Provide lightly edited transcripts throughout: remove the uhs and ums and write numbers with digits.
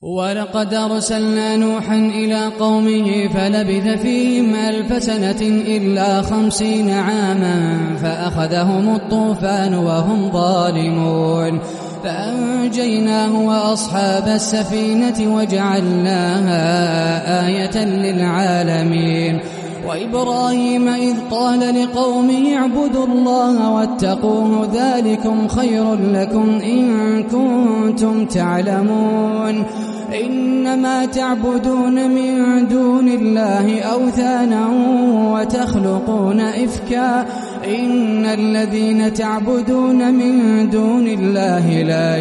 ولقد أرسلنا نوحا إلى قومه فلبث فيهم 1000 سنة إلا 50 عاما فأخذهم الطوفان وهم ظالمون فأنجيناه وأصحاب السفينة وجعلناها آية للعالمين. وإبراهيم إذ قال لقومه اعبدوا الله واتقوه ذلكم خير لكم إن كنتم تعلمون. إنما تعبدون من دون الله أوثانا وتخلقون إفكا إن الذين تعبدون من دون الله لا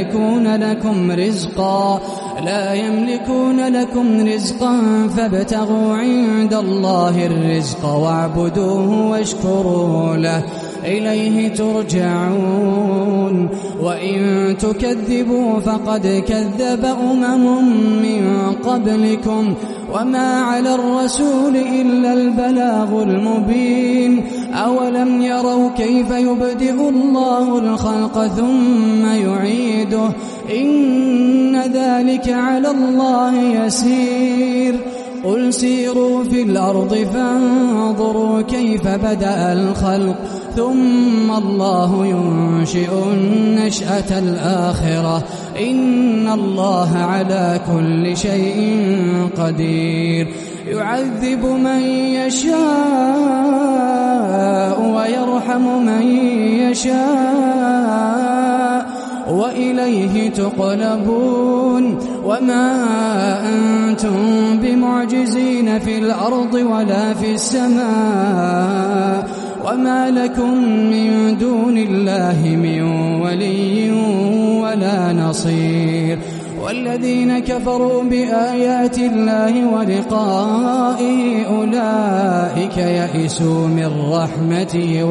يملكون لكم رزقا فابتغوا عند الله الرزق واعبدوه واشكروا له إليه ترجعون. وإن تكذبوا فقد كذب من قبلكم وما على الرسول إلا البلاغ المبين. أولم يروا كيف يبدئ الله الخلق ثم يعيده إن ذلك على الله يسير. قل سيروا في الأرض فانظروا كيف بدأ الخلق ثم الله ينشئ النشأة الآخرة إن الله على كل شيء قدير. يعذب من يشاء ويرحم من يشاء وإليه تقلبون. وما أنتم بمعجزين في الأرض ولا في السماء وما لكم من دون الله من ولي ولا نصير. والذين كفروا بآيات الله ولقائه أولئك يئسوا من رحمتي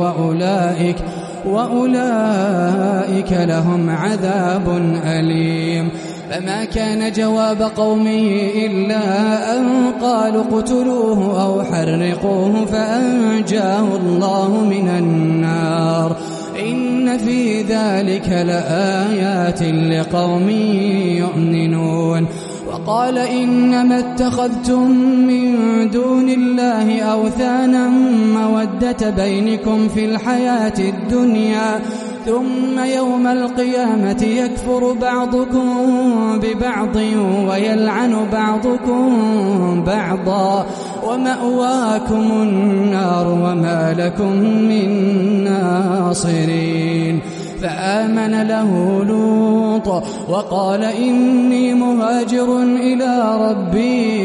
وأولئك لهم عذاب أليم. فما كان جواب قومه إلا أن قالوا اقتلوه أو حرقوه فأنجاه الله من النار إن في ذلك لآيات لقوم يؤمنون. وقال إنما اتخذتم من دون الله أوثانا مودة بينكم في الحياة الدنيا ثم يوم القيامة يكفر بعضكم ببعض ويلعن بعضكم بعضا ومأواكم النار وما لكم من ناصرين. فآمن له لوط وقال إني مهاجر إلى ربي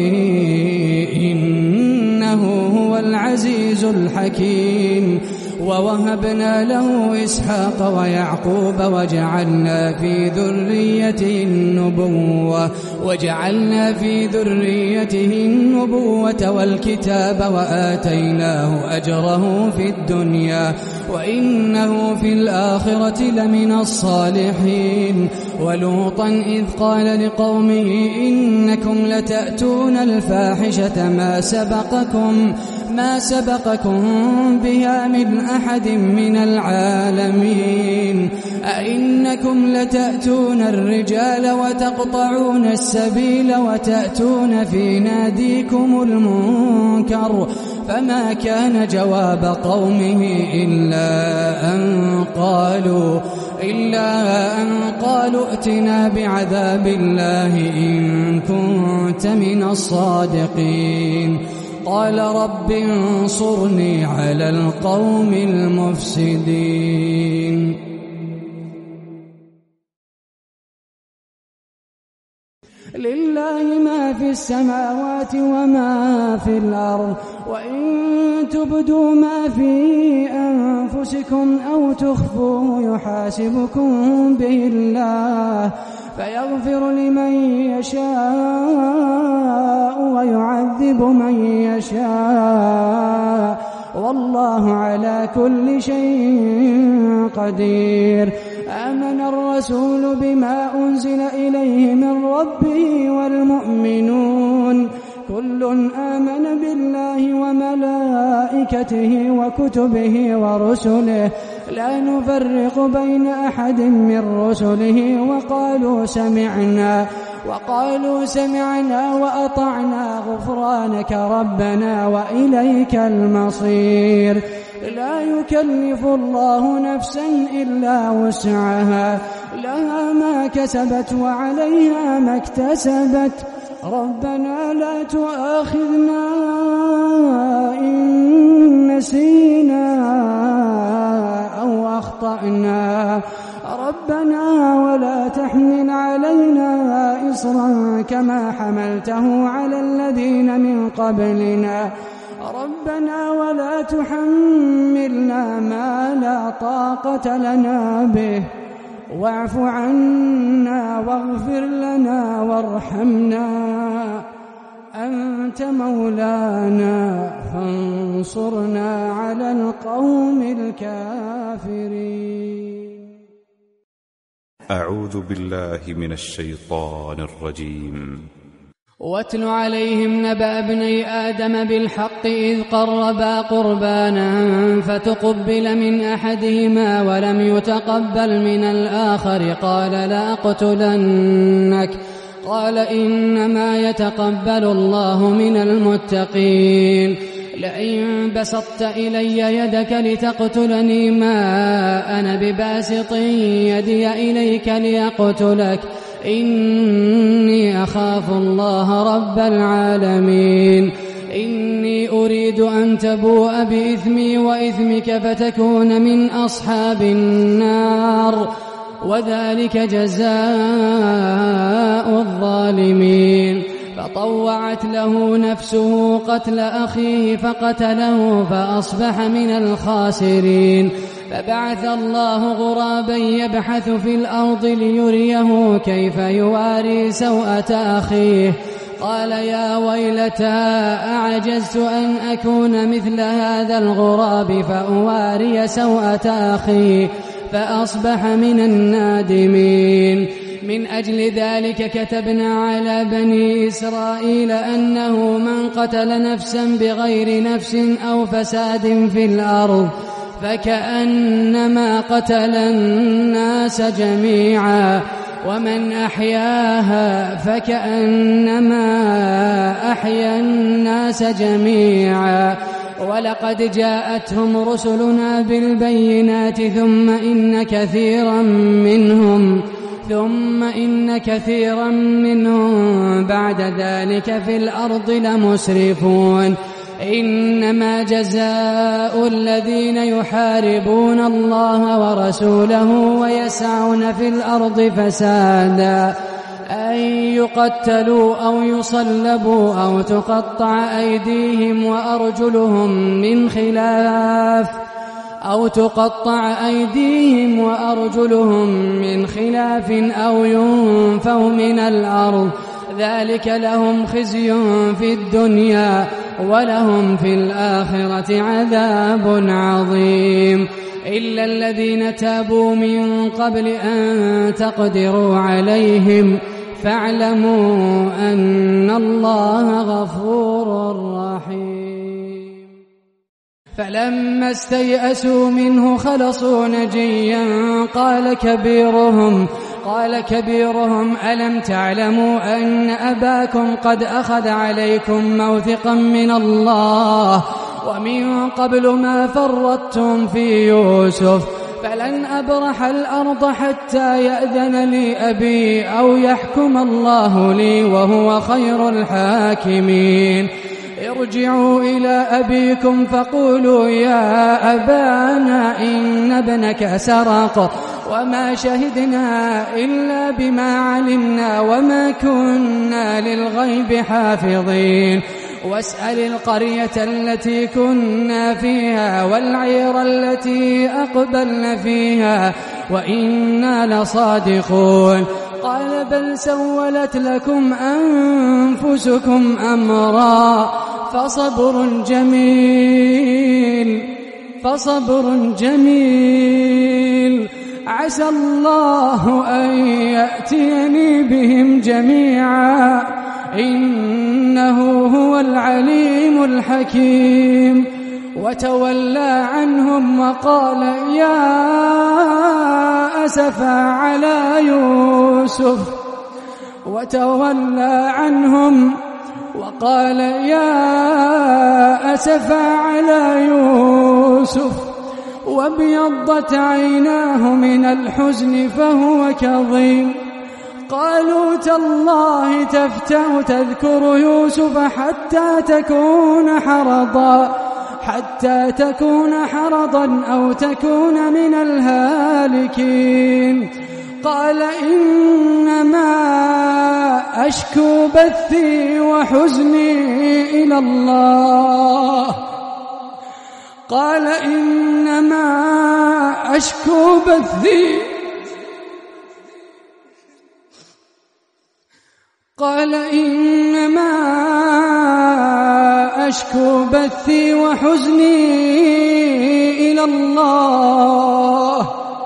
إنه هو العزيز الحكيم. ووهبنا له إسحاق ويعقوب وجعلنا في ذريته النبوة والكتاب وآتيناه أجره في الدنيا وإنه في الآخرة لمن الصالحين. ولوطا إذ قال لقومه إنكم لتأتون الفاحشة ما سبقكم بها من أحد من العالمين. أئنكم لتأتون الرجال وتقطعون السبيل وتأتون في ناديكم المنكر. فما كان جواب قومه إلا أن قالوا ائتنا بعذاب الله إن كنت من الصادقين. قال رب انصرني على القوم المفسدين. لله ما في السماوات وما في الأرض وإن تبدوا ما في أنفسكم أو تخفوه يحاسبكم به الله فيغفر لمن يشاء ويعذب من يشاء والله على كل شيء قدير. آمن الرسول بما أنزل إليه من ربه والمؤمنون كل آمن بالله وملائكته وكتبه ورسله لا نفرق بين أحد من رسله وقالوا وقالوا سمعنا وأطعنا غفرانك ربنا وإليك المصير. لا يكلف الله نفسا إلا وسعها، لها ما كسبت وعليها ما اكتسبت. ربنا لا تؤاخذنا إن نسينا أو أخطأنا، ربنا ولا تحمل علينا إصرا كما حملته على الذين من قبلنا، ربنا ولا تحملنا ما لا طاقة لنا به، واعف عنا واغفر لنا وارحمنا، أنت مولانا فانصرنا على القوم الكافرين. أعوذ بالله من الشيطان الرجيم. واتل عليهم نبأ ابني آدم بالحق إذ قربا قربانا فتقبل من أحدهما ولم يتقبل من الآخر قال لأقتلنك، قال إنما يتقبل الله من المتقين. لئن بسطت إلي يدك لتقتلني ما أنا بباسط يدي إليك لأقتلك، إني أخاف الله رب العالمين. إني أريد أن تبوء بإثمي وإثمك فتكون من أصحاب النار، وذلك جزاء الظالمين. فطوعت له نفسه قتل أخيه فقتله فأصبح من الخاسرين. فبعث الله غرابا يبحث في الأرض ليريه كيف يواري سوءة أخيه، قال يا ويلتى أعجزت أن أكون مثل هذا الغراب فأواري سوءة أخي، فأصبح من النادمين. من أجل ذلك كتبنا على بني إسرائيل أنه من قتل نفسا بغير نفس أو فساد في الأرض فكأنما قتل الناس جميعا، ومن أحياها فكأنما أحيا الناس جميعا. ولقد جاءتهم رسلنا بالبينات ثم إن كثيرا منهم بعد ذلك في الأرض لمسرفون. إنما جزاء الذين يحاربون الله ورسوله ويسعون في الأرض فسادا أن يقتلوا أو يصلبوا أو تقطع أيديهم وأرجلهم من خلاف أو ينفوا من الأرض، ذلك لهم خزي في الدنيا ولهم في الآخرة عذاب عظيم. إلا الذين تابوا من قبل أن تقدروا عليهم فاعلموا أن الله غفور رحيم. فلما استيئسوا منه خلصوا نجيا قال كبيرهم ألم تعلموا أن أباكم قد أخذ عليكم موثقا من الله ومن قبل ما فرطتم في يوسف، فلن أبرح الأرض حتى يأذن لي أبي أو يحكم الله لي وهو خير الحاكمين. ارجعوا إلى أبيكم فقولوا يا أبانا إن ابنك سرق وما شهدنا إلا بما علمنا وما كنا للغيب حافظين. واسأل القرية التي كنا فيها والعير التي أقبلن فيها وإنا لصادقون. قال بل سولت لكم أنفسكم أمرا فصبر جميل عسى الله أن يأتيني بهم جميعا إنه هو العليم الحكيم. وتولى عنهم وقال يا أسفا على يوسف وتولى عنهم وقال يا أسفا على يوسف وابيضت عيناه من الحزن فهو كظيم. قالوا تالله تفتأ تذكر يوسف حتى تكون حرضا أو تكون من الهالكين. قال إنما أشكو بثي وحزني إلى الله. قال إنما أشكو بثي وحزني إلى الله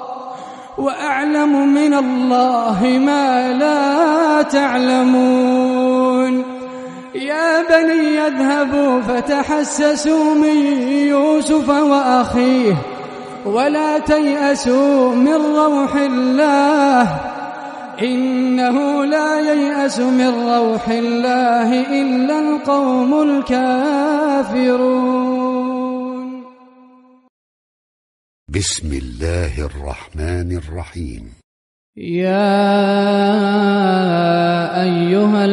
وأعلم من الله ما لا تعلمون. يا بني اذهبوا فتحسسوا من يوسف وأخيه ولا تيأسوا من روح الله إنه لا ييأس من روح الله إلا القوم الكافرون. بسم الله الرحمن الرحيم. يا أيها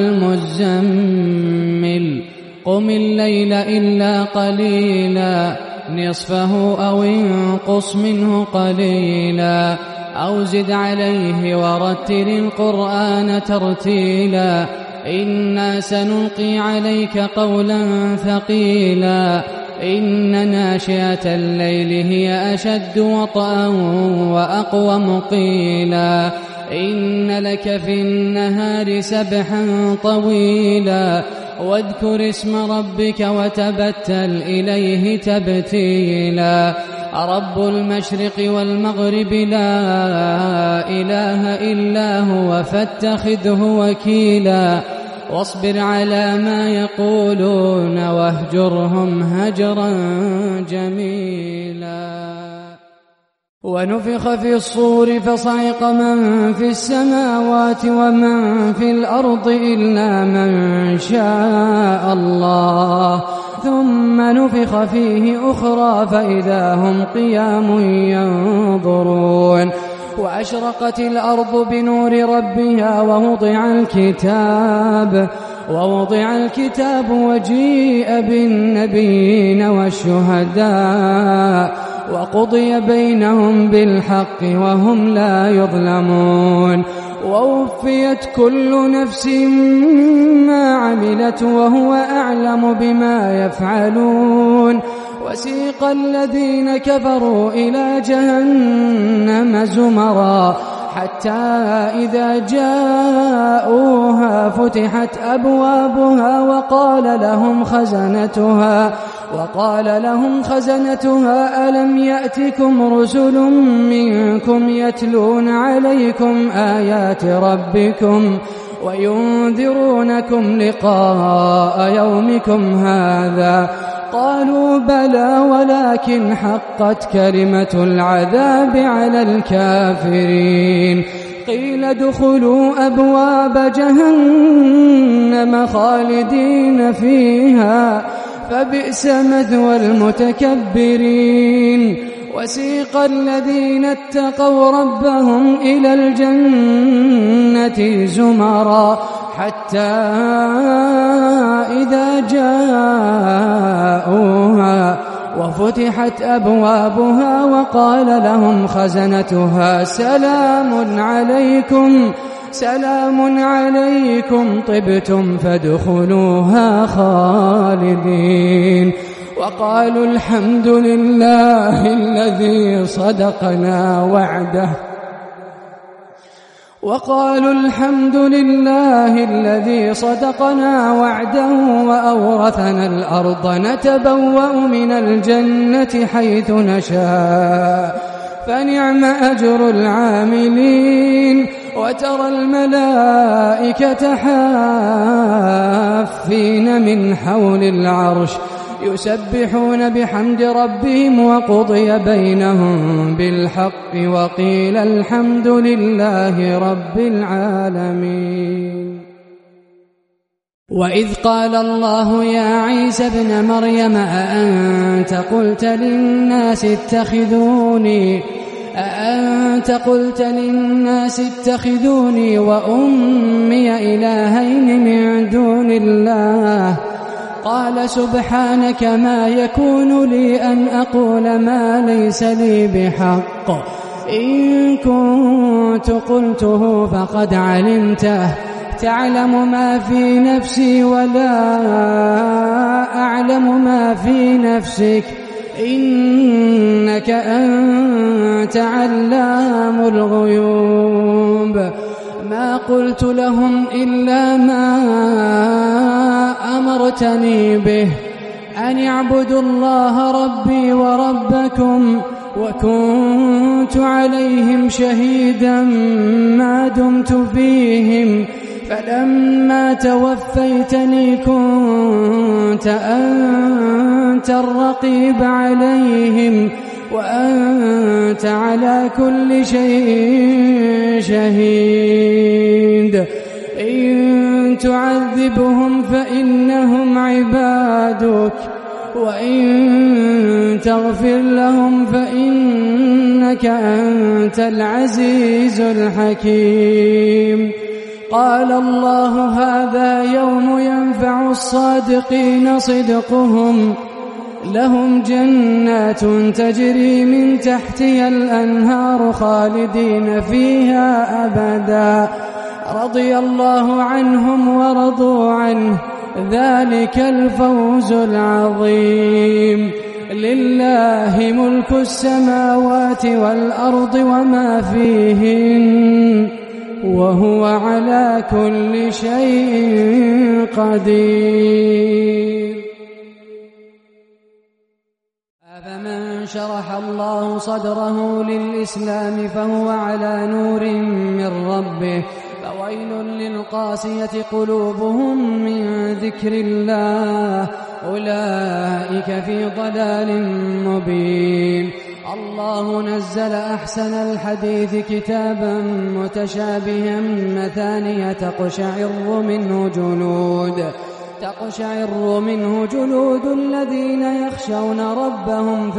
المزمل قم الليل إلا قليلا نصفه أو انقص منه قليلا أو زد عليه ورتل القرآن ترتيلا إنا سنلقي عليك قولا ثقيلا إن ناشئة الليل هي أشد وطئا وأقوم قيلا إن لك في النهار سبحا طويلا واذكر اسم ربك وتبتل إليه تبتيلا رب المشرق والمغرب لا إله إلا هو فاتخذه وكيلا واصبر على ما يقولون واهجرهم هجرا جميلا. ونفخ في الصور فصعق من في السماوات ومن في الأرض إلا من شاء الله ثم نفخ فيه أخرى فإذا هم قيام ينظرون. وأشرقت الأرض بنور ربها ووضع الكتاب وجيء بالنبيين والشهداء وقضي بينهم بالحق وهم لا يظلمون. ووفيت كل نفس ما عملت وهو أعلم بما يفعلون. وسيق الذين كفروا إلى جهنم زمرا حتى إذا جاءوها فتحت أبوابها وقال لهم خزنتها ألم يأتكم رسل منكم يتلون عليكم آيات ربكم وينذرونكم لقاء يومكم هذا قالوا بلى ولكن حقت كلمة العذاب على الكافرين. قيل ادخلوا أبواب جهنم خالدين فيها فبئس مثوى المتكبرين. وسيق الذين اتقوا ربهم إلى الجنة زمرا حتى إذا جاءوها وفتحت أبوابها وقال لهم خزنتها سلام عليكم طبتم فادخلوها خالدين. وقالوا الحمد لله الذي صدقنا وعده وأورثنا الأرض نتبوأ من الجنة حيث نشاء فنعم أجر العاملين. وترى الملائكة حافين من حول العرش يسبحون بحمد ربهم وقضي بينهم بالحق وقيل الحمد لله رب العالمين. وإذ قال الله يا عيسى ابن مريم أأنت قلت للناس اتخذوني وأمي إلهين من دون الله قال سبحانك ما يكون لي أن أقول ما ليس لي بحق إن كنت قلته فقد علمته تعلم ما في نفسي ولا أعلم ما في نفسك إنك أنت علام الغيوب. ما قلت لهم إلا ما أمرتني به أن اعبدوا الله ربي وربكم وكنت عليهم شهيدا ما دمت فيهم فلما توفيتني كنت أنت الرقيب عليهم وأنت على كل شيء شهيد. إن تعذبهم فإنهم عبادك وإن تغفر لهم فإنك أنت العزيز الحكيم. قال الله هذا يوم ينفع الصادقين صدقهم لهم جنات تجري من تحتها الأنهار خالدين فيها أبدا رضي الله عنهم ورضوا عنه ذلك الفوز العظيم. لله ملك السماوات والأرض وما فيهن وهو على كل شيء قدير. أفمن شرح الله صدره للإسلام فهو على نور من ربه فويل للقاسية قلوبهم من ذكر الله أولئك في ضلال مبين. الله نزل أحسن الحديث كتابا متشابها مثانية تقشعر منه جلود الذين يخشون ربهم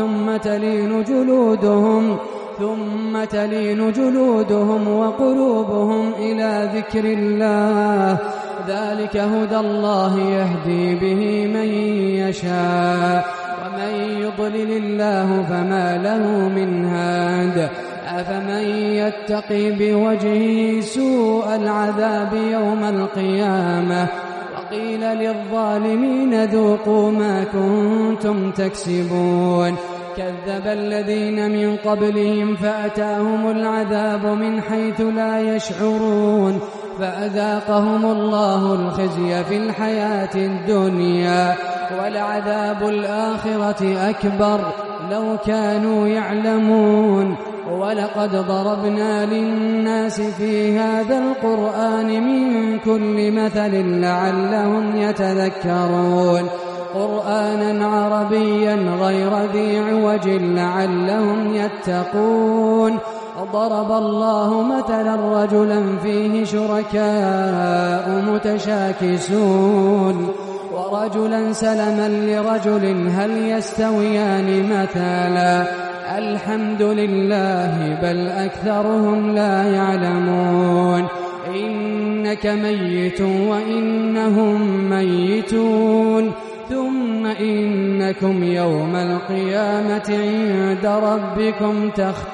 ثم تلين جلودهم وقلوبهم إلى ذكر الله ذلك هدى الله يهدي به من يشاء ومن يضلل الله فما له من هاد. أفمن يتقي بوجهه سوء العذاب يوم القيامة وقيل للظالمين ذوقوا ما كنتم تكسبون. كذب الذين من قبلهم فأتاهم العذاب من حيث لا يشعرون فأذاقهم الله الخزي في الحياة الدنيا ولعذاب الآخرة أكبر لو كانوا يعلمون. ولقد ضربنا للناس في هذا القرآن من كل مثل لعلهم يتذكرون قرآنا عربيا غير ذي عوج لعلهم يتقون. ضرب الله مثلا رجلا فيه شركاء متشاكسون ورجلا سلما لرجل هل يستويان مثلا الحمد لله بل أكثرهم لا يعلمون. إنك ميت وإنهم ميتون ثم إنكم يوم القيامة عند ربكم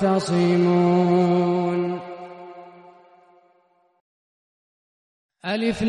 تختصمون. ألف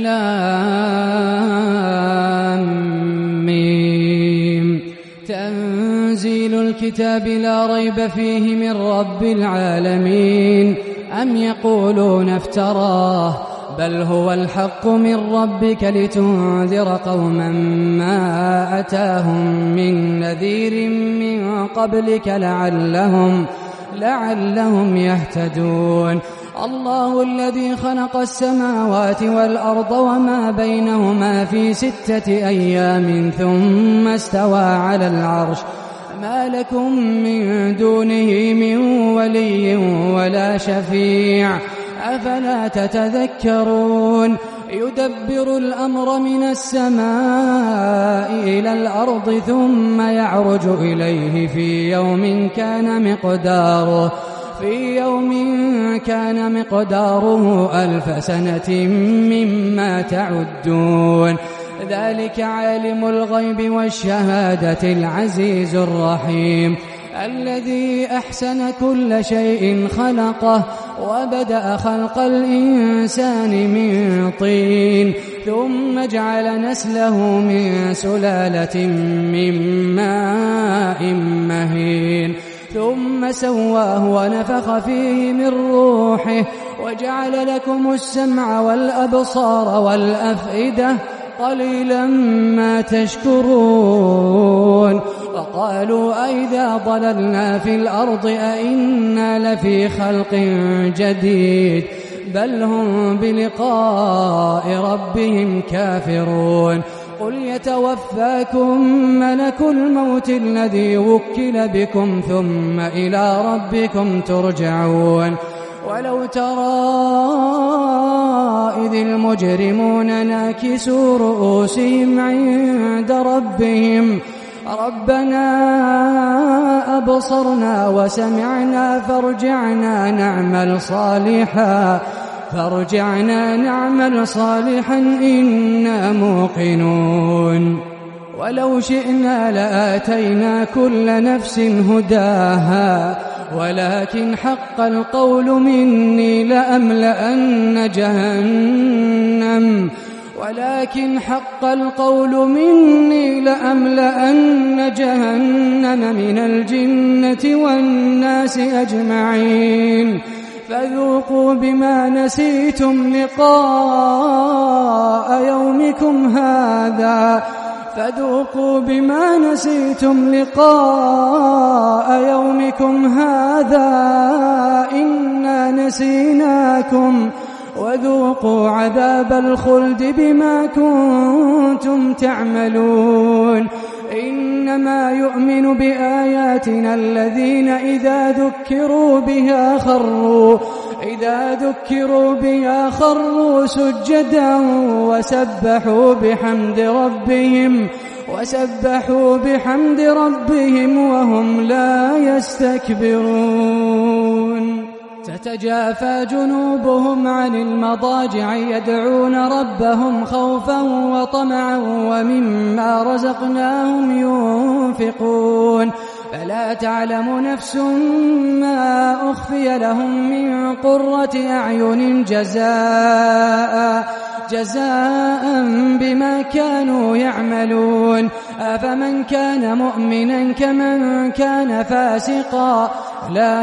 لام ميم تنزيل الكتاب لا ريب فيه من رب العالمين. أم يقولون افتراه بل هو الحق من ربك لتنذر قوما ما أتاهم من نذير من قبلك لعلهم يهتدون. الله الذي خلق السماوات والأرض وما بينهما في 6 أيام ثم استوى على العرش ما لكم من دونه من ولي ولا شفيع أفلا تتذكرون يدبر الأمر من السماء إلى الأرض ثم يعرج إليه في يوم كان مقداره 1000 سنة مما تعدون ذلك عالم الغيب والشهادة العزيز الرحيم الذي أحسن كل شيء خلقه وبدأ خلق الإنسان من طين ثم جعل نسله من سلالة من ماء مهين ثم سواه ونفخ فيه من روحه وجعل لكم السمع والأبصار والأفئدة قليلا ما تشكرون وقالوا أئذا ضللنا في الأرض أئنا لفي خلق جديد بل هم بلقاء ربهم كافرون قل يتوفاكم ملك الموت الذي وكل بكم ثم إلى ربكم ترجعون ولو ترى إذ المجرمون ناكسوا رؤوسهم عند ربهم ربنا أبصرنا وسمعنا فارجعنا نعمل صالحا إنا موقنون ولو شئنا لآتينا كل نفس هداها ولكن حق القول مني لأملأن جهنم من الجنة والناس أجمعين فذوقوا بما نسيتم لقاء يومكم هذا إنا نسيناكم وذوقوا عذاب الخلد بما كنتم تعملون إنما يؤمن بآياتنا الذين إذا ذكروا بها خروا سجدا وسبحوا بحمد ربهم وهم لا يستكبرون تتجافى جنوبهم عن المضاجع يدعون ربهم خوفا وطمعا ومما رزقناهم ينفقون فلا تعلم نفس ما أخفي لهم من قرة أعين جزاء بما كانوا يعملون أفمن كان مؤمنا كمن كان فاسقا لا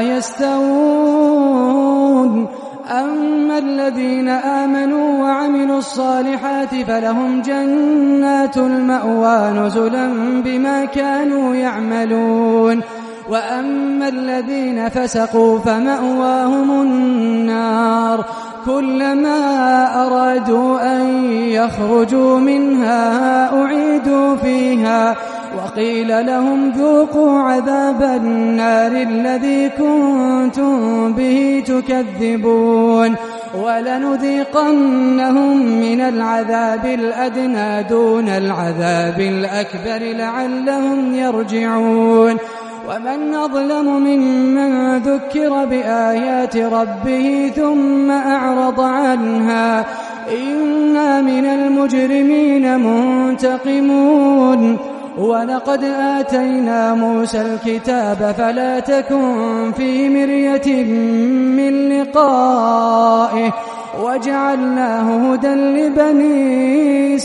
يستوون أما الذين آمنوا وعملوا الصالحات فلهم جنات المأوى نزلا بما كانوا يعملون وأما الذين فسقوا فمأواهم النار كلما أرادوا أن يخرجوا منها أعيدوا فيها وقيل لهم ذوقوا عذاب النار الذي كنتم به تكذبون ولنذيقنهم من العذاب الأدنى دون العذاب الأكبر لعلهم يرجعون ومن أظلم ممن ذكر بآيات ربه ثم أعرض عنها إنا من المجرمين منتقمون ولقد آتينا موسى الكتاب فلا تكن في مرية من لقائه وجعلناه هدى لبني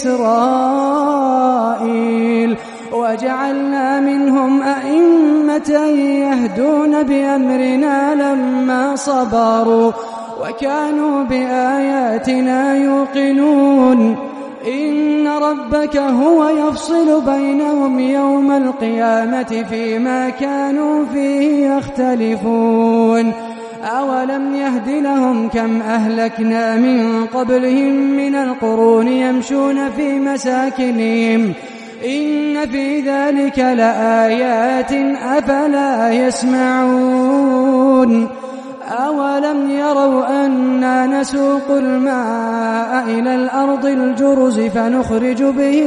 إسرائيل وجعلنا منهم أئمة يهدون بأمرنا لما صبروا وكانوا بآياتنا يوقنون إن ربك هو يفصل بينهم يوم القيامة فيما كانوا فيه يختلفون أولم يهد لهم كم أهلكنا من قبلهم من القرون يمشون في مساكنهم إن في ذلك لآيات أفلا يسمعون أولم يروا أنا نسوق الماء إلى الأرض الجرز فنخرج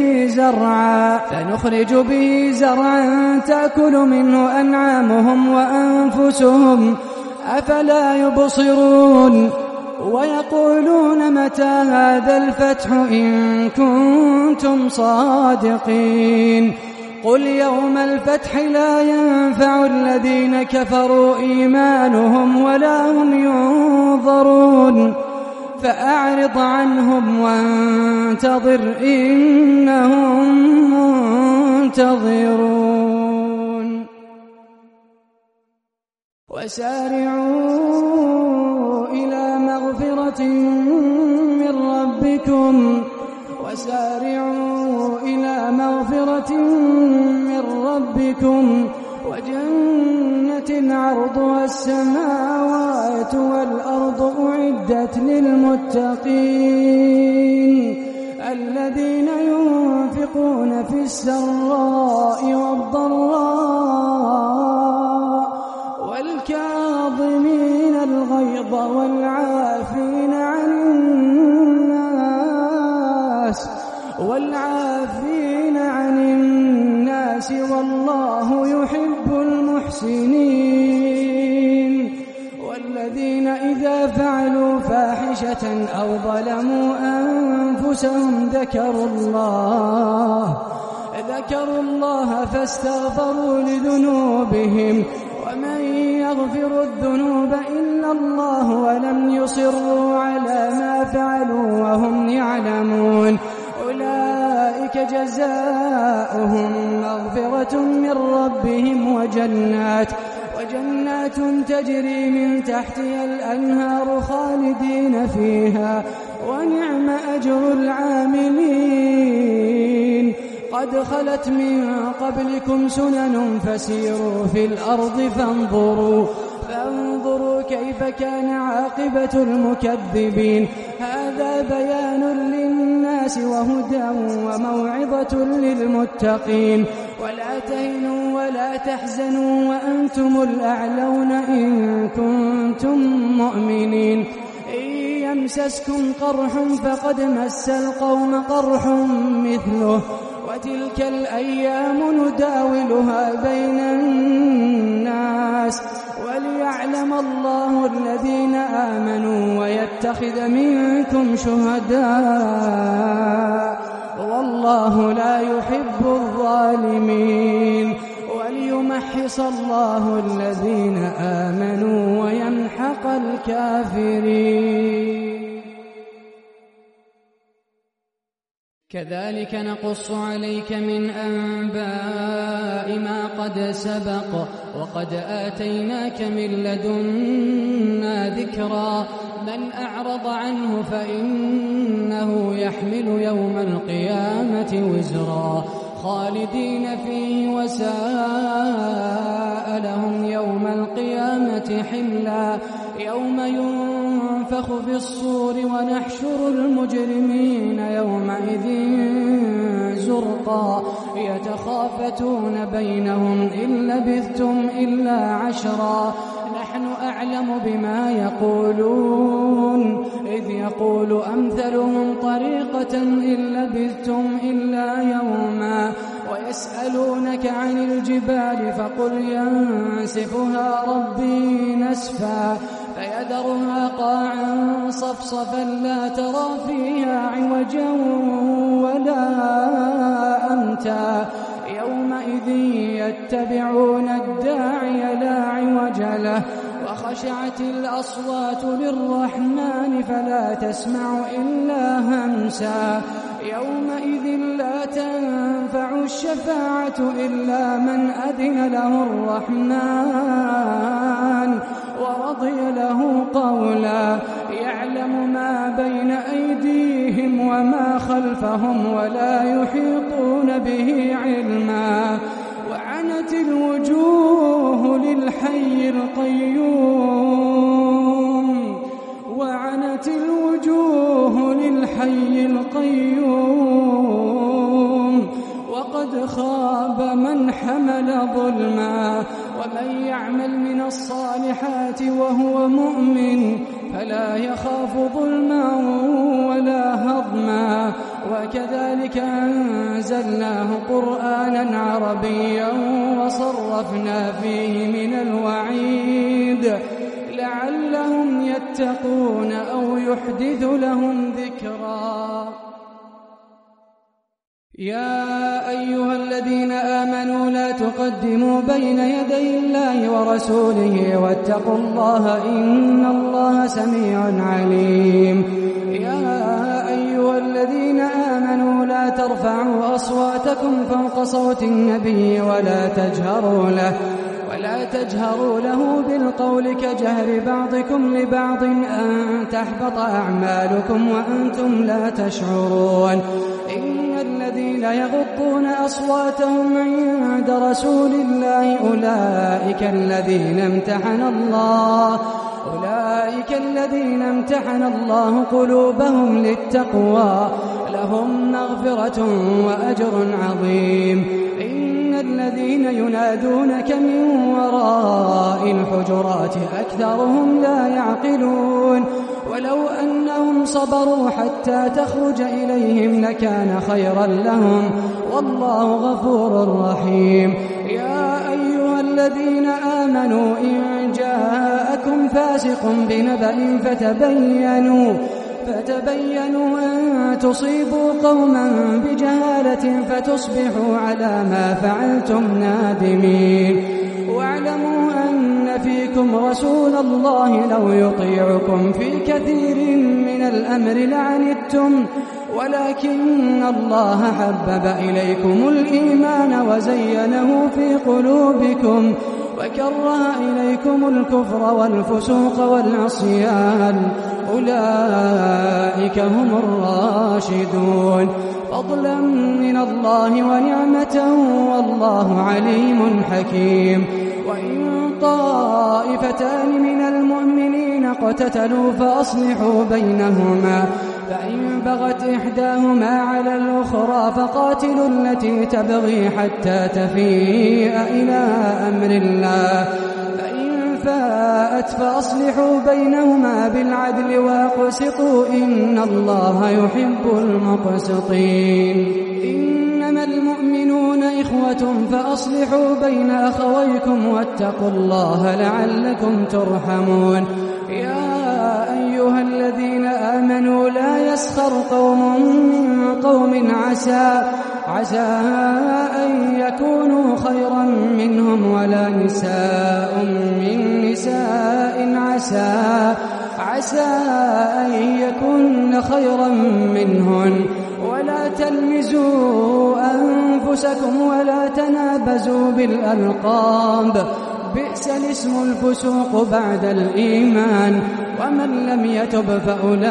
به زرعا تأكل منه أنعامهم وأنفسهم أفلا يبصرون ويقولون متى هذا الفتح إن كنتم صادقين قل يوم الفتح لا ينفع الذين كفروا إيمانهم ولا هم ينظرون فأعرض عنهم وانتظر إنهم منتظرون وسارعوا إلى مغفرة من ربكم وجنة عرضها السماوات والأرض أعدت للمتقين الذين ينفقون في السراء والضراء والكاظمين الغيظ والعافين عن الناس والله يحب المحسنين والذين إذا فعلوا فاحشة أو ظلموا أنفسهم ذكروا الله فاستغفروا لذنوبهم ومن يغفر الذنوب إلا الله ولم يصروا على ما فعلوا وهم يعلمون أولئك جزاؤهم مغفرة من ربهم وجنات تجري من تحتها الأنهار خالدين فيها ونعم أجر العاملين قد خلت من قبلكم سنن فسيروا في الأرض فانظروا كيف كان عاقبة المكذبين هذا بيان للناس وهدى وموعظة للمتقين ولا تهنوا ولا تحزنوا وأنتم الأعلون إن كنتم مؤمنين إن يمسسكم قرح فقد مس القوم قرح مثله وتلك الأيام نداولها بين الناس وليعلم الله الذين آمنوا ويتخذ منكم شهداء والله لا يحب الظالمين وليمحص الله الذين آمنوا ويمحق الكافرين كذلك نقص عليك من أنباء ما قد سبق وقد آتيناك من لدنا ذكرا من أعرض عنه فإنه يحمل يوم القيامة وزرا خالدين فيه وساء لهم يوم القيامة حملا يوم ينفخ في الصور ونحشر المجرمين يومئذ زرقا يتخافتون بينهم إن لبثتم إلا عشرا نحن أعلم بما يقولون إذ يقول أمثلهم طريقة إن لبثتم إلا يوما ويسألونك عن الجبال فقل ينسفها ربي نسفا فيذرها قاعا صفصفا لا ترى فيها عوجا ولا أمتا يومئذ يتبعون الداعي لا عوج له وخشعت الأصوات للرحمن فلا تسمع إلا همسا يومئذ لا تنفع الشفاعة إلا من أذن له الرحمن ورضي له قولا يعلم ما بين أيديهم وما خلفهم ولا يحيطون به علما وعنت الوجوه للحي القيوم وعنت الوجوه للحي القيوم وقد خاب من حمل ظلما ومن يعمل من الصالحات وهو مؤمن فلا يخاف ظلما ولا هضما وكذلك أنزلناه قرآنا عربيا وصرفنا فيه من الوعيد لعلهم يتقون أو يحدث لهم ذكرا. يا أيها الذين آمنوا لا تقدموا بين يدي الله ورسوله واتقوا الله إن الله سميع عليم. يا أيها الذين آمنوا لا ترفعوا أصواتكم فوق صوت النبي ولا تجهروا له بالقول كجهر بعضكم لبعض أن تحبط أعمالكم وأنتم لا تشعرون. إن الذين يغضون أصواتهم عند رسول الله أولئك الذين امتحن الله قلوبهم للتقوى لهم مغفرة وأجر عظيم. إن الذين ينادونك من وراء الحجرات أكثرهم لا يعقلون ولو أنهم صبروا حتى تخرج إليهم لكان خيرا لهم والله غفور رحيم. يا أيها الذين آمنوا إن جاءكم فاسق بنبأ فتبينوا أن تصيبوا قوما بجهالة فتصبحوا على ما فعلتم نادمين. واعلموا أن فيكم رسول الله لو يطيعكم في كثير من الأمر لعنتم ولكن الله حبب إليكم الإيمان وزينه في قلوبكم وكره إليكم الكفر والفسوق والعصيان أولئك هم الراشدون فضلا من الله ونعمة والله عليم حكيم. وإن طائفتان من المؤمنين اقتتلوا فأصلحوا بينهما فإن بغت إحداهما على الأخرى فقاتلوا التي تبغي حتى تفيء إلى أمر الله فإن فاءت فأصلحوا بينهما بالعدل وأقسطوا إن الله يحب المقسطين. إنما المؤمنون إخوة فأصلحوا بين أخويكم واتقوا الله لعلكم ترحمون. يا أيها الذين آمنوا لا يسخر قوم من قوم عسى أن يكونوا خيرا منهم ولا نساء من نساء عسى أن يكون خيرا منهن ولا تلمزوا أنفسكم ولا تنابزوا بالألقاب بئس الاسم الفسوق بعد الإيمان ومن لم يتب فأولئك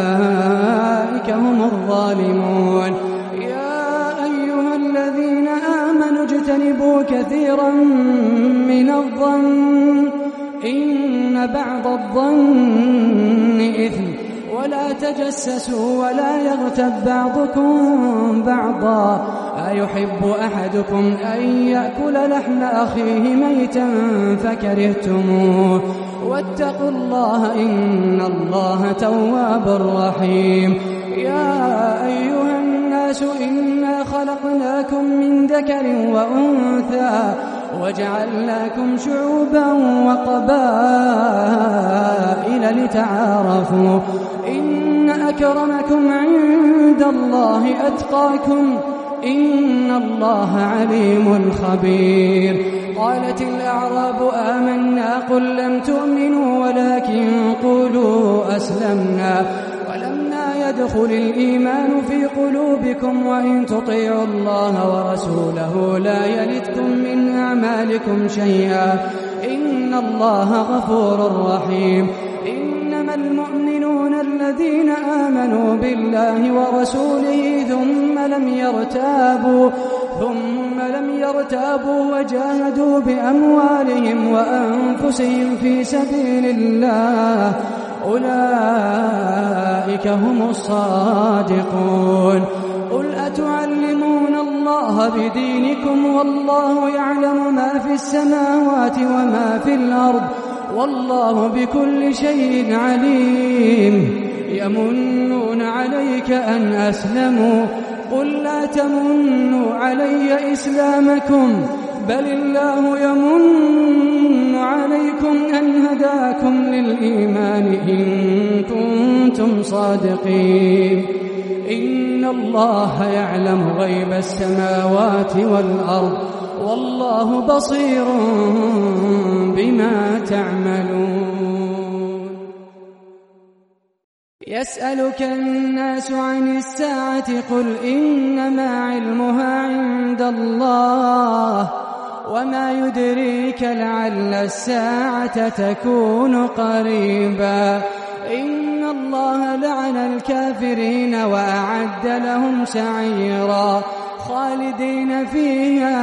هم الظالمون. يا أيها الذين آمنوا اجتنبوا كثيرا من الظن إن بعض الظن إثم ولا تجسسوا ولا يغتب بعضكم بعضا أيحب أحدكم أن يأكل لحم أخيه ميتا فكرهتموه واتقوا الله إن الله تواب رحيم. يا أيها الناس إنا خلقناكم من ذكر وأنثى وجعلناكم شعوبا وقبائل لتعارفوا إن أكرمكم عند الله أتقاكم إن الله عليم خبير. قالت الأعراب آمنا قل لم تؤمنوا ولكن قولوا أسلمنا ولما يدخل الإيمان في قلوبكم وإن تطيعوا الله ورسوله لا يلدكم من أعمالكم شيئا إن الله غفور رحيم. إنما المؤمنون الذين آمنوا بالله ورسوله ثم لم ثم لم يرتابوا وجاهدوا بأموالهم وأنفسهم في سبيل الله أولئك هم الصادقون. قل أتعلمون الله بدينكم والله يعلم ما في السماوات وما في الأرض والله بكل شيء عليم. يمنون عليك أن أسلموا قل لا تمنوا علي إسلامكم بل الله يمن عليكم أن هداكم للإيمان إن كنتم صادقين. إن الله يعلم غيب السماوات والأرض والله بصير بما تعملون. يسألك الناس عن الساعة قل إنما علمها عند الله وما يدريك لعل الساعة تكون قريبا. إن الله لعن الكافرين وأعد لهم سعيرا خالدين فيها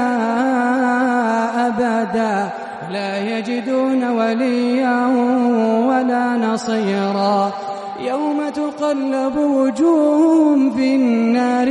أبدا لا يجدون وليا ولا نصيرا. يوم تقلب وجوههم في النار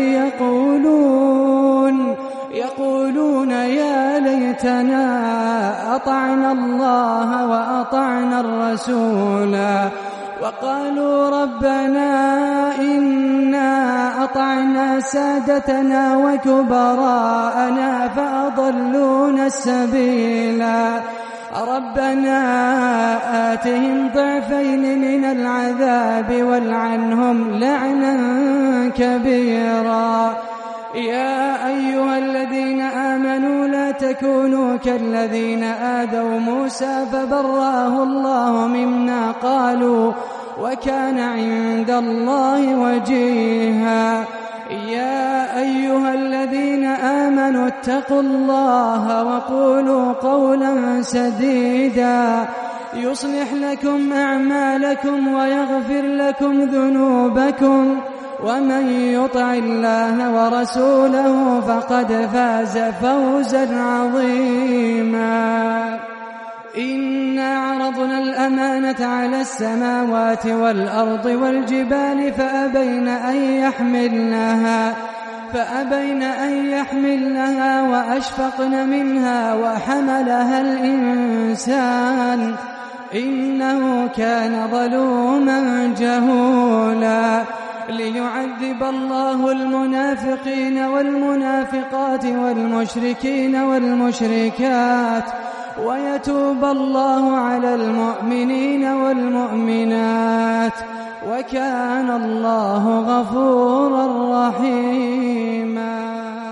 يقولون يا ليتنا أطعنا الله وأطعنا الرسولا وقالوا ربنا إنا أطعنا سادتنا وكبراءنا فأضلونا السبيلا ربنا آتهم ضعفين من العذاب والعنهم لعنا كبيرا. يا أيها الذين آمنوا لا تكونوا كالذين آذوا موسى فبرأه الله مما قالوا وكان عند الله وجيها. يا أيها الذين آمنوا اتقوا الله وقولوا قولا سديدا يصلح لكم أعمالكم ويغفر لكم ذنوبكم ومن يطع الله ورسوله فقد فاز فوزا عظيما. إنا عرضنا الأمانة على السماوات والأرض والجبال فأبين أن يحملنها وأشفقن منها وحملها الإنسان إنه كان ظلوما جهولا. ليعذب الله المنافقين والمنافقات والمشركين والمشركات ويتوب الله على المؤمنين والمؤمنات وكان الله غفورا رحيما.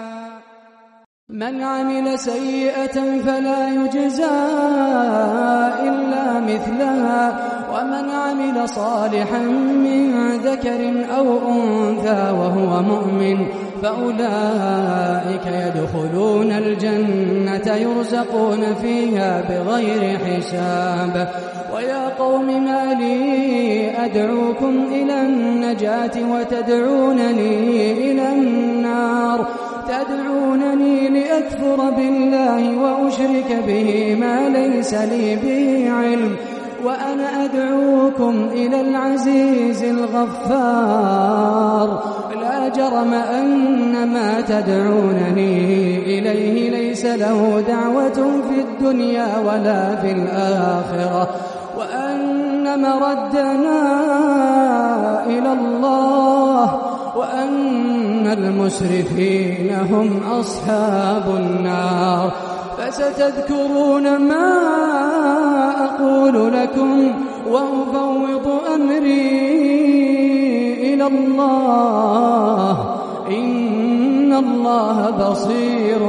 من عمل سيئة فلا يجزى إلا مثلها ومن عمل صالحا من ذكر أو أنثى وهو مؤمن فأولئك يدخلون الجنة يرزقون فيها بغير حساب. ويا قوم ما لي أدعوكم إلى النجاة وتدعونني إلى النار تدعونني لأكفر بالله وأشرك به ما ليس لي به علم وأنا أدعوكم إلى العزيز الغفار. لا جرم أن ما تدعونني إليه ليس له دعوة في الدنيا ولا في الآخرة وأن مردنا إلى الله وأن المسرفين هم أصحاب النار. فستذكرون ما أقول لكم وأفوض أمري إلى الله إن الله بصير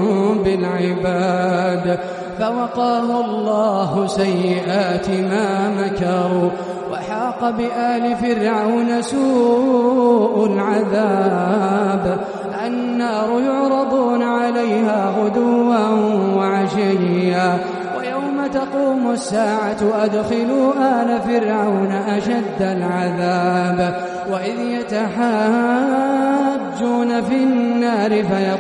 بالعباد. فوقاه الله سيئات ما مكروا وحاق بآل فرعون سوء العذاب. النار يعرضون عليها غدوا وعشيا ويوم تقوم الساعة أدخلوا آل فرعون أشد العذاب. وإذ يتحاجون يعرجون في النار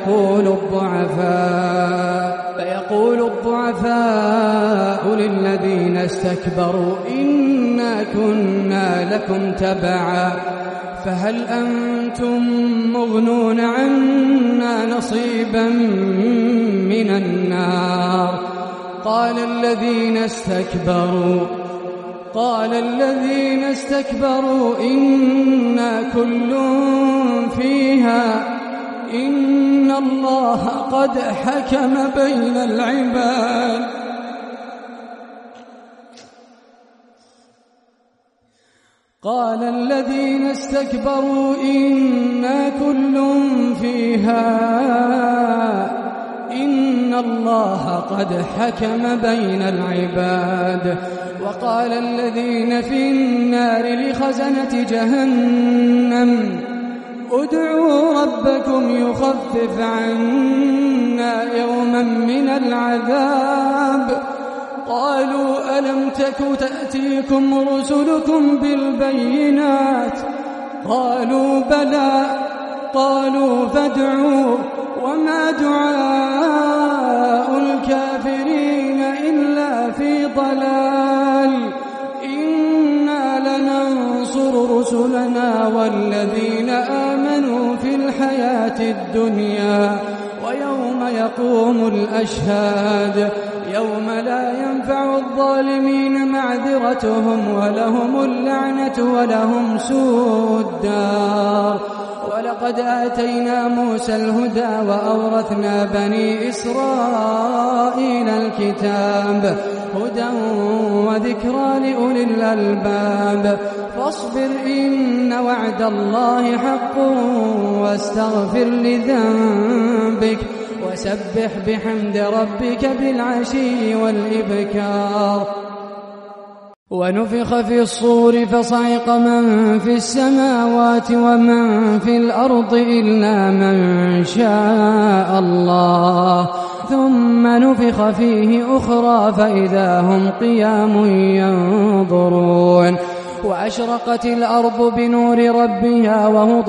فيقول الضعفاء للذين استكبروا إنا كنا لكم تبعا فهل أنتم مغنون عنا نصيبا من النار. قال الذين استكبروا إنا كل فيها إن الله قد حكم بين العباد. قال الذين استكبروا إنا كل فيها إن الله قد حكم بين العباد. وقال الذين في النار لخزنة جهنم ادعوا ربكم يخفف عنا يوما من العذاب. قالوا ألم تك تأتيكم رسلكم بالبينات؟ قالوا بلى. قالوا فادعوا وما دعاء الكافرين إلا في ضلال. إنا لننصر رسلنا والذين آمنوا في الحياة الدنيا ويوم يقوم الأشهاد يوم لا ينفع الظالمين معذرتهم ولهم اللعنة ولهم سوء الدار. ولقد آتينا موسى الهدى وأورثنا بني إسرائيل الكتاب هدى وذكرى لأولي الألباب. فاصبر إن وعد الله حق واستغفر لذنبك وسبح بحمد ربك بالعشي والإبكار. ونفخ في الصور فصعق من في السماوات ومن في الأرض إلا من شاء الله ثم نفخ فيه أخرى فإذا هم قيام ينظرون. وأشرقت الأرض بنور ربها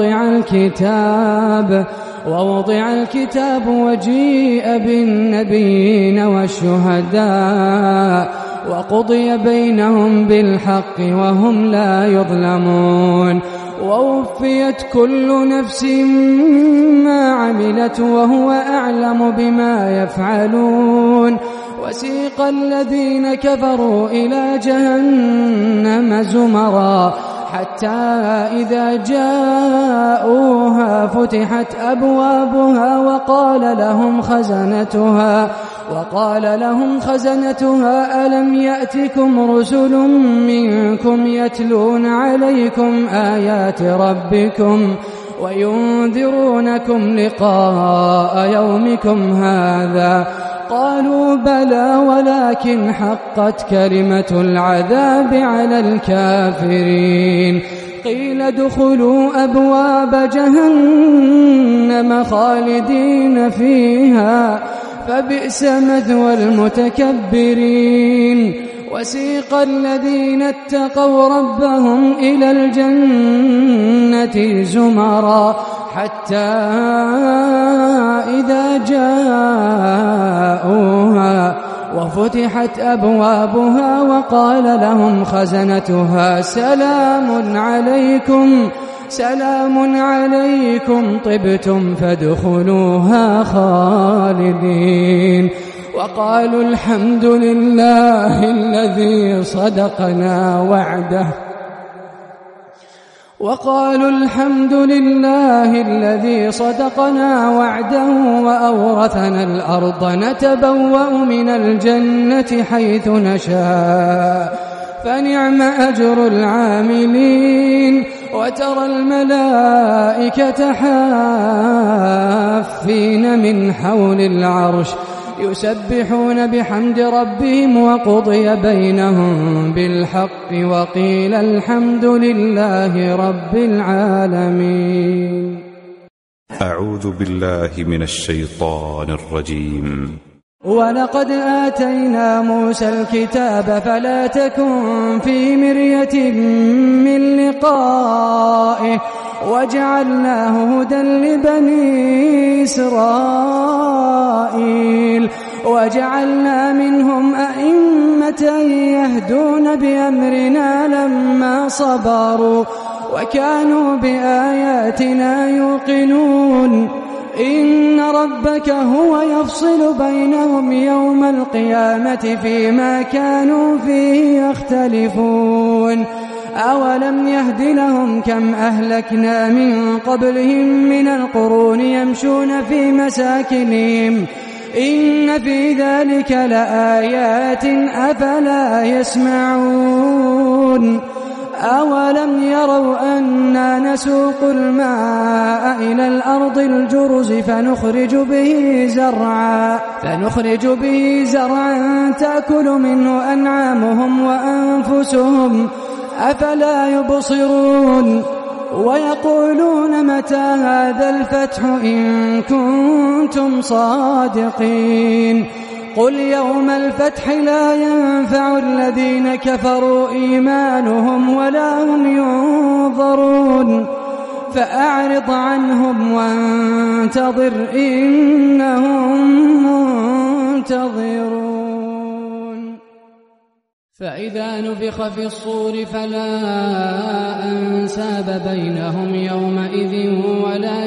ووضع الكتاب وجيء بالنبيين والشهداء وقضي بينهم بالحق وهم لا يظلمون. ووفيت كل نفس ما عملت وهو أعلم بما يفعلون. وسيق الذين كفروا إلى جهنم زمرا حتى إذا جاءوها فتحت أبوابها وقال لهم خزنتها ألم يأتكم رسل منكم يتلون عليكم آيات ربكم وينذرونكم لقاء يومكم هذا؟ قالوا بلى ولكن حقت كلمة العذاب على الكافرين. قيل ادخلوا أبواب جهنم خالدين فيها فبئس مثوى المتكبرين. وسيق الذين اتقوا ربهم إلى الجنة زمرا حتى إذا جاءوها وفتحت أبوابها وقال لهم خزنتها سلام عليكم طبتم فادخلوها خالدين. وقالوا الحمد لله الذي صدقنا وعده وأورثنا الأرض نتبوأ من الجنة حيث نشاء فنعم أجر العاملين. وترى الملائكة حافين من حول العرش يسبحون بحمد ربهم وقضي بينهم بالحق وقيل الحمد لله رب العالمين. أعوذ بالله من الشيطان الرجيم. ولقد آتينا موسى الكتاب فلا تكن في مرية من لقائه وجعلناه هدى لبني إسرائيل وجعلنا منهم أئمة يهدون بأمرنا لما صبروا وكانوا بآياتنا يوقنون إن ربك هو يفصل بينهم يوم القيامة فيما كانوا فيه يختلفون أولم يهد لهم كم أهلكنا من قبلهم من القرون يمشون في مساكنهم إن في ذلك لآيات أفلا يسمعون أولم يروا أنا نسوق الماء إلى الأرض الجرز فنخرج به زرعا تأكل منه أنعامهم وأنفسهم أفلا يبصرون ويقولون متى هذا الفتح إن كنتم صادقين قل يوم الفتح لا ينفع الذين كفروا إيمانهم ولا هم ينظرون فأعرض عنهم وانتظر إنهم منتظرون فإذا نفخ في الصور فلا أنساب بينهم يومئذ ولا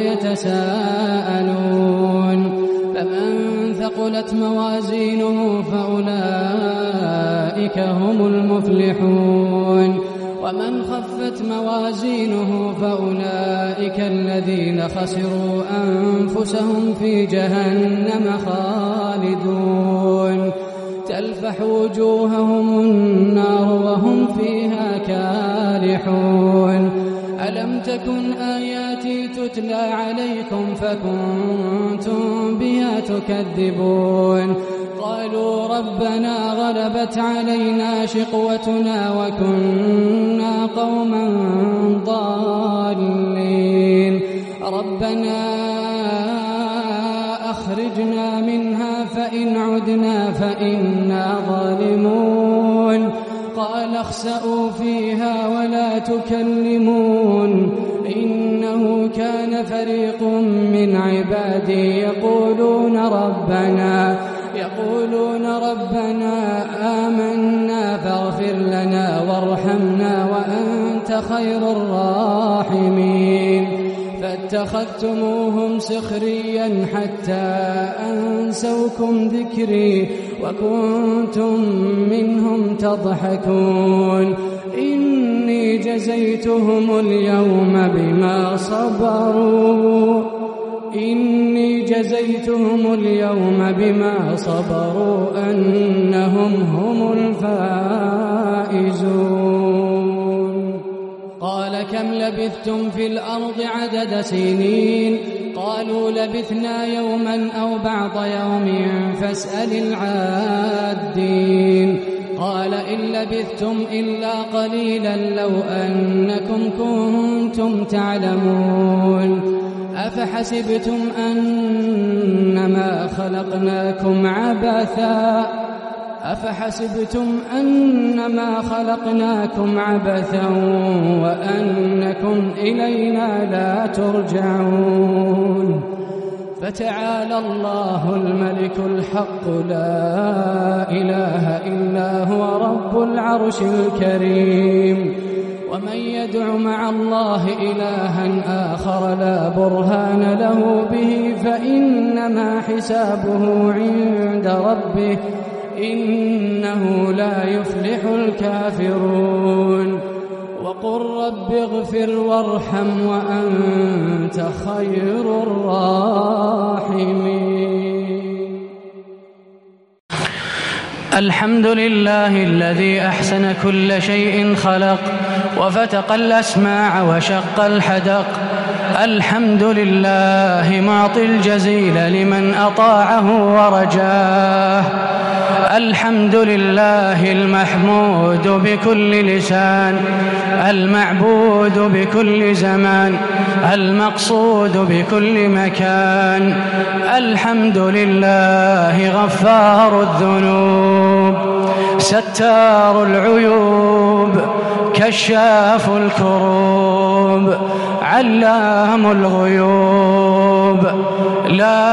يتساءلون فمن ثقلت موازينه فأولئك هم المفلحون ومن خفت موازينه فأولئك الذين خسروا أنفسهم في جهنم خالدون تلفح وجوههم النار وهم فيها كالحون ألم تكن آياتي تتلى عليكم فكنتم بها تكذبون قالوا ربنا غلبت علينا شقوتنا وكنا قوما ضالين ربنا أخرجنا منها فإن عدنا فإنا ظالمون قال اخسئوا فيها ولا تكلمون إنه كان فريق من عبادي يقولون ربنا آمنا فاغفر لنا وارحمنا وأنت خير الراحمين فاتخذتموهم سخريا حتى أنسوكم ذكري وكنتم منهم تضحكون إني جزيتهم اليوم بما صبروا أنهم هم الفائزون قال كم لبثتم في الأرض عدد سنين قالوا لبثنا يوما أو بعض يوم فاسأل العادين قال إن لبثتم إلا قليلا لو أنكم كنتم تعلمون أفحسبتم أنما خلقناكم عبثا وأنكم إلينا لا ترجعون فتعالى الله الملك الحق لا إله إلا هو رب العرش الكريم ومن يدع مع الله إلها آخر لا برهان له به فإنما حسابه عند ربه إنه لا يفلح الكافرون وقل رب اغفر وارحم وأنت خير الراحمين الحمد لله الذي أحسن كل شيء خلق وفتق الأسماع وشق الحدق الحمد لله معطي الجزيل لمن أطاعه ورجاه الحمد لله المحمود بكل لسان المعبود بكل زمان المقصود بكل مكان الحمد لله غفار الذنوب ستار العيوب كشاف الكروب علام الغيوب. لا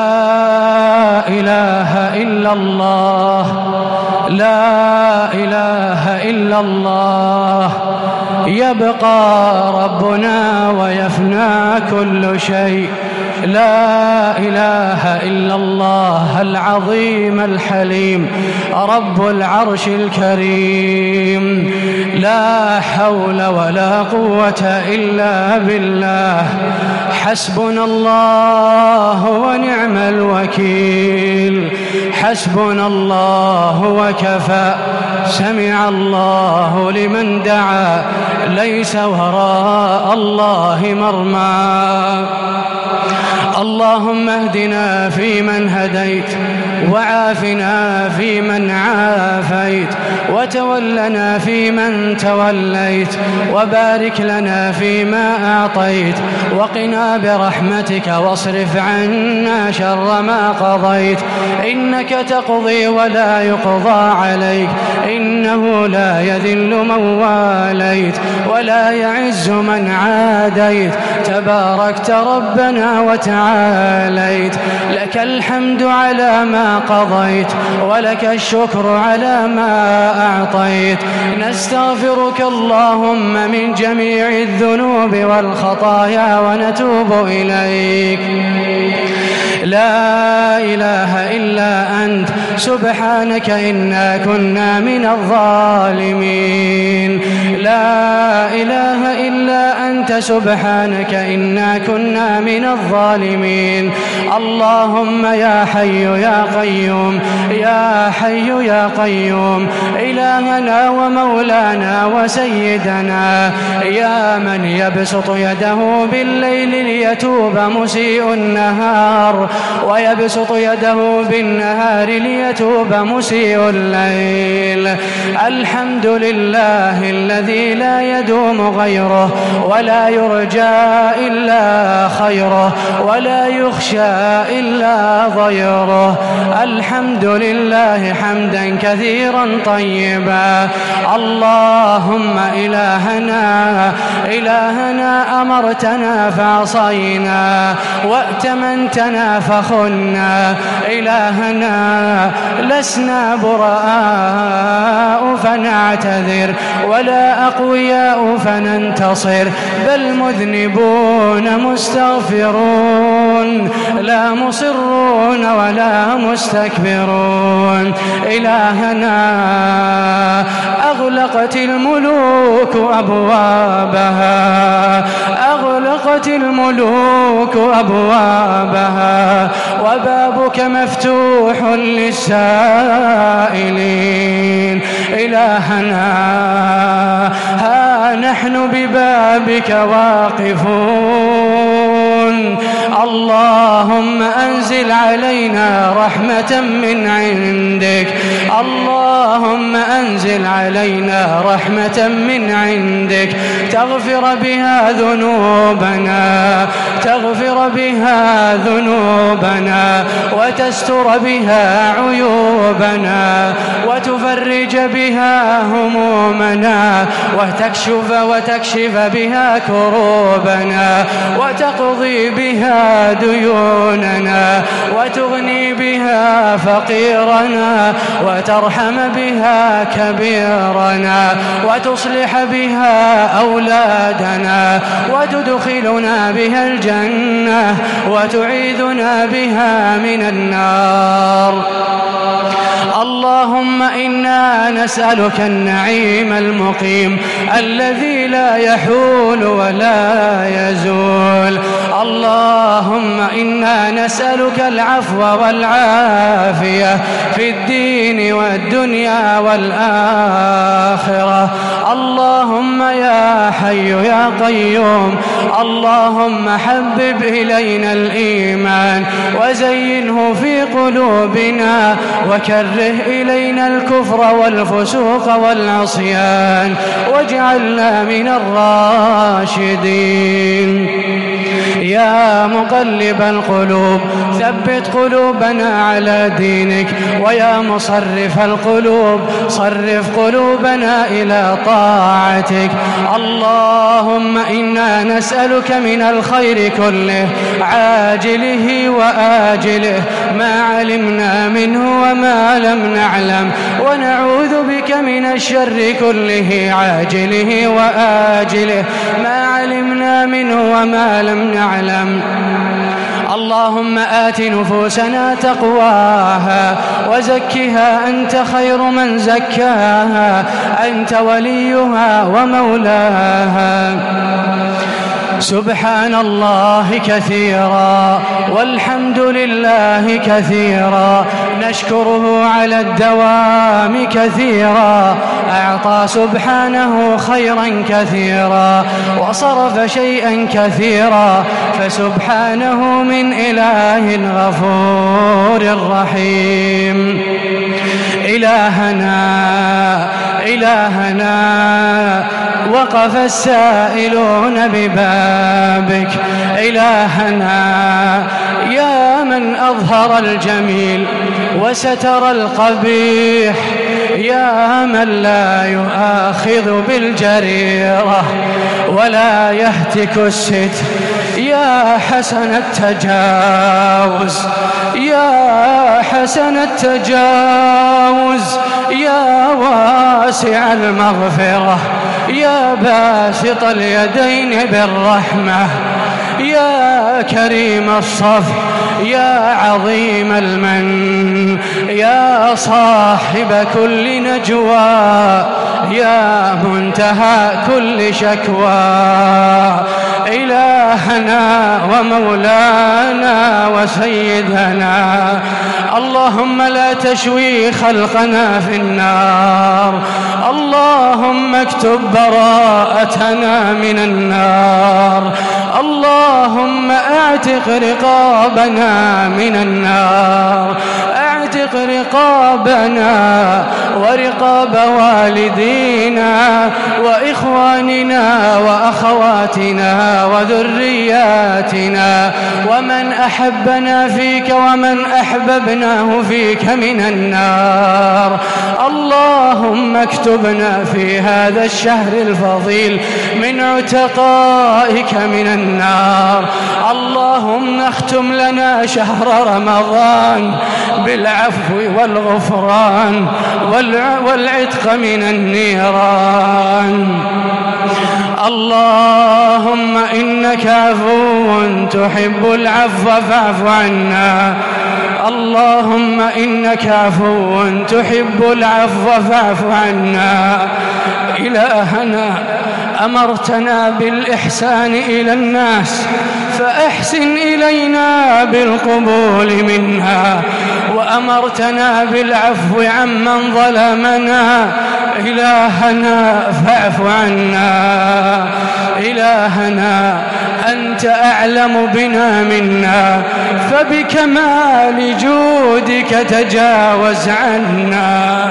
إله إلا الله، لا إله إلا الله. يبقى ربنا ويفنى كل شيء. لا إله إلا الله العظيم الحليم رب العرش الكريم. لا حول ولا قوة إلا بالله. حسبنا الله ونعم الوكيل. حسبنا الله وكفى. سمع الله لمن دعا. ليس وراء الله مرمى. اللهم اهدنا فيمن هديت، وعافنا فيمن عافيت، وتولنا فيمن توليت، وبارك لنا فيما أعطيت، وقنا برحمتك واصرف عنا شر ما قضيت. إنك تقضي ولا يقضى عليك، إنه لا يذل من واليت ولا يعز من عاديت. تباركت ربنا وتعاليت. لك الحمد على ما قضيت، ولك الشكر على ما أعطيت. نستغفرك اللهم من جميع الذنوب والخطايا ونتوب إليك. لا إله إلا أنت سبحانك إنا كنا من الظالمين. لا إله إلا أنت سبحانك إنا كنا من الظالمين. اللهم يا حي يا قيوم، يا حي يا قيوم، إلهنا ومولانا وسيدنا، يا من يبسط يده بالليل ليتوب مسيء النهار، ويبسط يده بالنهار ليتوب مسيء الليل. الحمد لله الذي لا يدوم غيره، ولا يرجى إلا خيره، ولا يخشى إلا ضيره. الحمد لله حمدا كثيرا طيبا. اللهم إلهنا أمرتنا فعصينا، وأتمنتنا فخنا. إلهنا لسنا براء فنعتذر، ولا أقوياء فننتصر، بل مذنبون مستغفرون، لا مصرون ولا مستكبرون. إلهنا أغلقت الملوك أبوابها، أغلقت الملوك أبوابها، وبابك مفتوح للسائلين. إلهنا ها نحن ببابك واقفون. اللهم أنزل علينا رحمة من عندك، اللهم أنزل علينا رحمة من عندك، تغفر بها ذنوبنا، تغفر بها ذنوبنا، وتستر بها عيوبنا، وتفرج بها همومنا، وتكشف بها كروبنا، وتقضي بها ديوننا، وتغني بها فقيرنا، وترحم بها كبيرنا، وتصلح بها أولادنا، وتدخلنا بها الجنة، وتعيذنا بها من النار. اللهم إنا نسألك النعيم المقيم الذي لا يحول ولا يزول. اللهم إنا نسألك العفو والعافية في الدين والدنيا والآخرة. اللهم يا حي يا قيوم، اللهم حبب إلينا الإيمان وزينه في قلوبنا، وكره إلينا الكفر والفسوق والعصيان، واجعلنا من الراشدين. يا مقلب القلوب ثبت قلوبنا على دينك، ويا مصرف القلوب صرف قلوبنا إلى طاعتك. اللهم إنا نسألك من الخير كله عاجله وآجله ما علمنا منه وما لم نعلم، ونعوذ بك من الشر كله عاجله وآجله ما علمنا منه وما لم نعلم. اللهم آت نفوسنا تقواها وزكها أنت خير من زكاها، أنت وليها ومولاها. سبحان الله كثيرا والحمد لله كثيرا، نشكره على الدوام كثيرا. أعطى سبحانه خيرا كثيرا وصرف شيئا كثيرا، فسبحانه من إله غفور رحيم. إلهنا وقف السائلون ببابك. إلهنا يا من أظهر الجميل وستر القبيح، يا من لا يؤاخذ بالجريرة ولا يهتك الستر، يا حسن التجاوز، يا حسن التجاوز، يا واسع المغفرة، يا باسط اليدين بالرحمة، يا كريم الصفح، يا عظيم المن، يا صاحب كل نجوى، يا منتهى كل شكوى. إلهنا ومولانا وسيدنا، اللهم لا تشوي خلقنا في النار، اللهم اكتب براءتنا من النار، اللهم اعتق رقابنا من النار، اعتق رقابنا ورقاب والدينا وإخواننا وأخواتنا وذرياتنا ومن أحبنا فيك ومن أحببناه فيك من النار. اللهم اكتبنا في هذا الشهر الفضيل من عتقائك من النار. اللهم اختم لنا شهر رمضان بالعفو والغفران والعتق من النيران. اللهم إنك عفو تحب العفو فاعف عنا، اللهم إنك عفو تحب العفو فاعف عنا. إلهنا أمرتنا بالإحسان إلى الناس فأحسن إلينا بالقبول منها، وأمرتنا بالعفو عمن ظلمنا. إلهنا فاعف عنا. إلهنا أنت أعلم بنا منا، فبكمال جودك تجاوز عنا.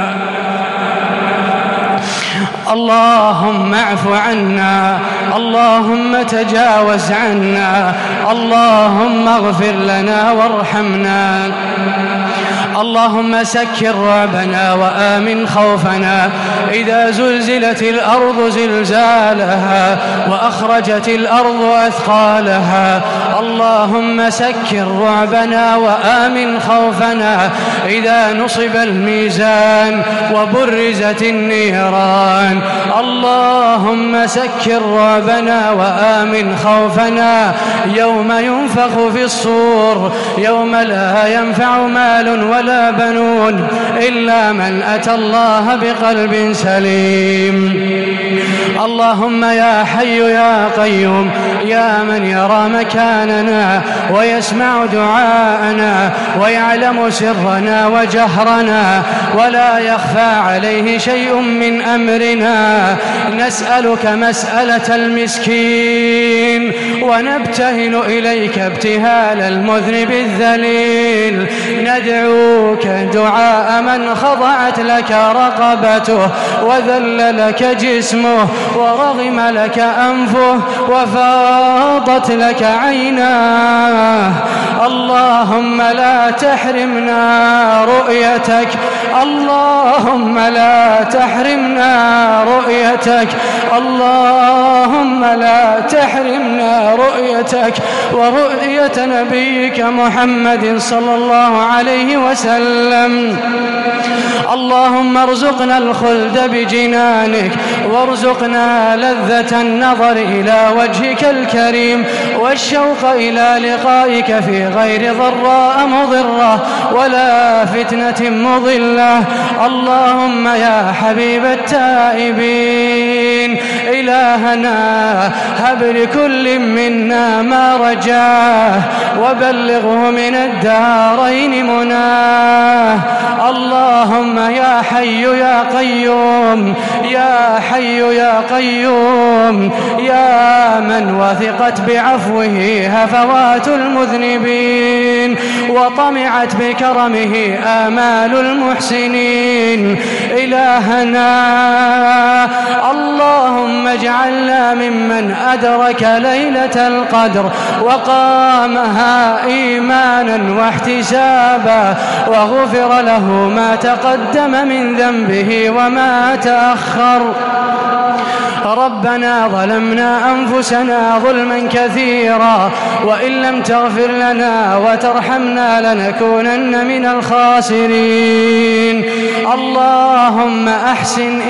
اللهم اعف عنا، اللهم تجاوز عنا، اللهم اغفر لنا وارحمنا. اللهم سكر رعبنا وآمن خوفنا إذا زلزلت الأرض زلزالها وأخرجت الأرض أثقالها. اللهم سكر رعبنا وآمن خوفنا إذا نصب الميزان وبرزت النيران. اللهم سكر رعبنا وآمن خوفنا يوم ينفخ في الصور، يوم لا ينفع مال ولا بنون إلا من أتى الله بقلب سليم. اللهم يا حي يا قيوم، يا من يرى مكاننا ويسمع دعاءنا ويعلم سرنا وجهرنا ولا يخفى عليه شيء من أمرنا، نسألك مسألة المسكين ونبتهل إليك ابتهال المذنب الذليل، ندعو يدعوك دعاء من خضعت لك رقبته وذل لك جسمه ورغم لك أنفه وفاضت لك عيناه. اللهم لا تحرمنا رؤيتك، اللهم لا تحرمنا رؤيتك، اللهم لا تحرمنا رؤيتك ورؤية نبيك محمد صلى الله عليه وسلم. اللهم ارزقنا الخلد بجنانك، وارزقنا لذة النظر إلى وجهك الكريم والشوق إلى لقائك في غير ضراء مضرة ولا فتنة مضلة. اللهم يا حبيب التائبين إلهنا هب لكل منا ما رجاه وبلغه من الدارين مناه. اللهم يا حي يا قيوم، يا حي يا قيوم، يا من وثقت بعفوه هفوات المذنبين وطمعت بكرمه آمال المحسنين. إلهنا اللهم اجعلنا ممن أدرك ليلة القدر وقامها إيمانا واحتسابا وغفر له ما تقدم من ذنبه وما تأخر. ربنا ظلمنا أنفسنا ظلما كثيرا وإن لم تغفر لنا وترحمنا لنكونن من الخاسرين. اللهم أحسن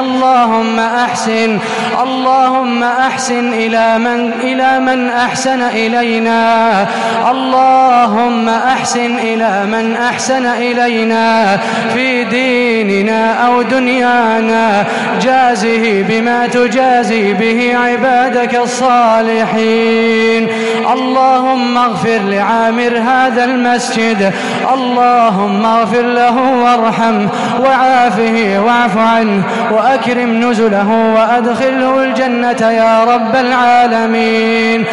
إلى من أحسن إلينا، اللهم أحسن إلى من أحسن إلينا في ديننا أو دنيانا، جازه بما تجازي به عبادك الصالحين. اللهم اغفر لعامر هذا المسجد، اللهم اغفر له وارحمه وعافه واعف عنه وأكرم نزله وأدخله الجنة يا رب العالمين.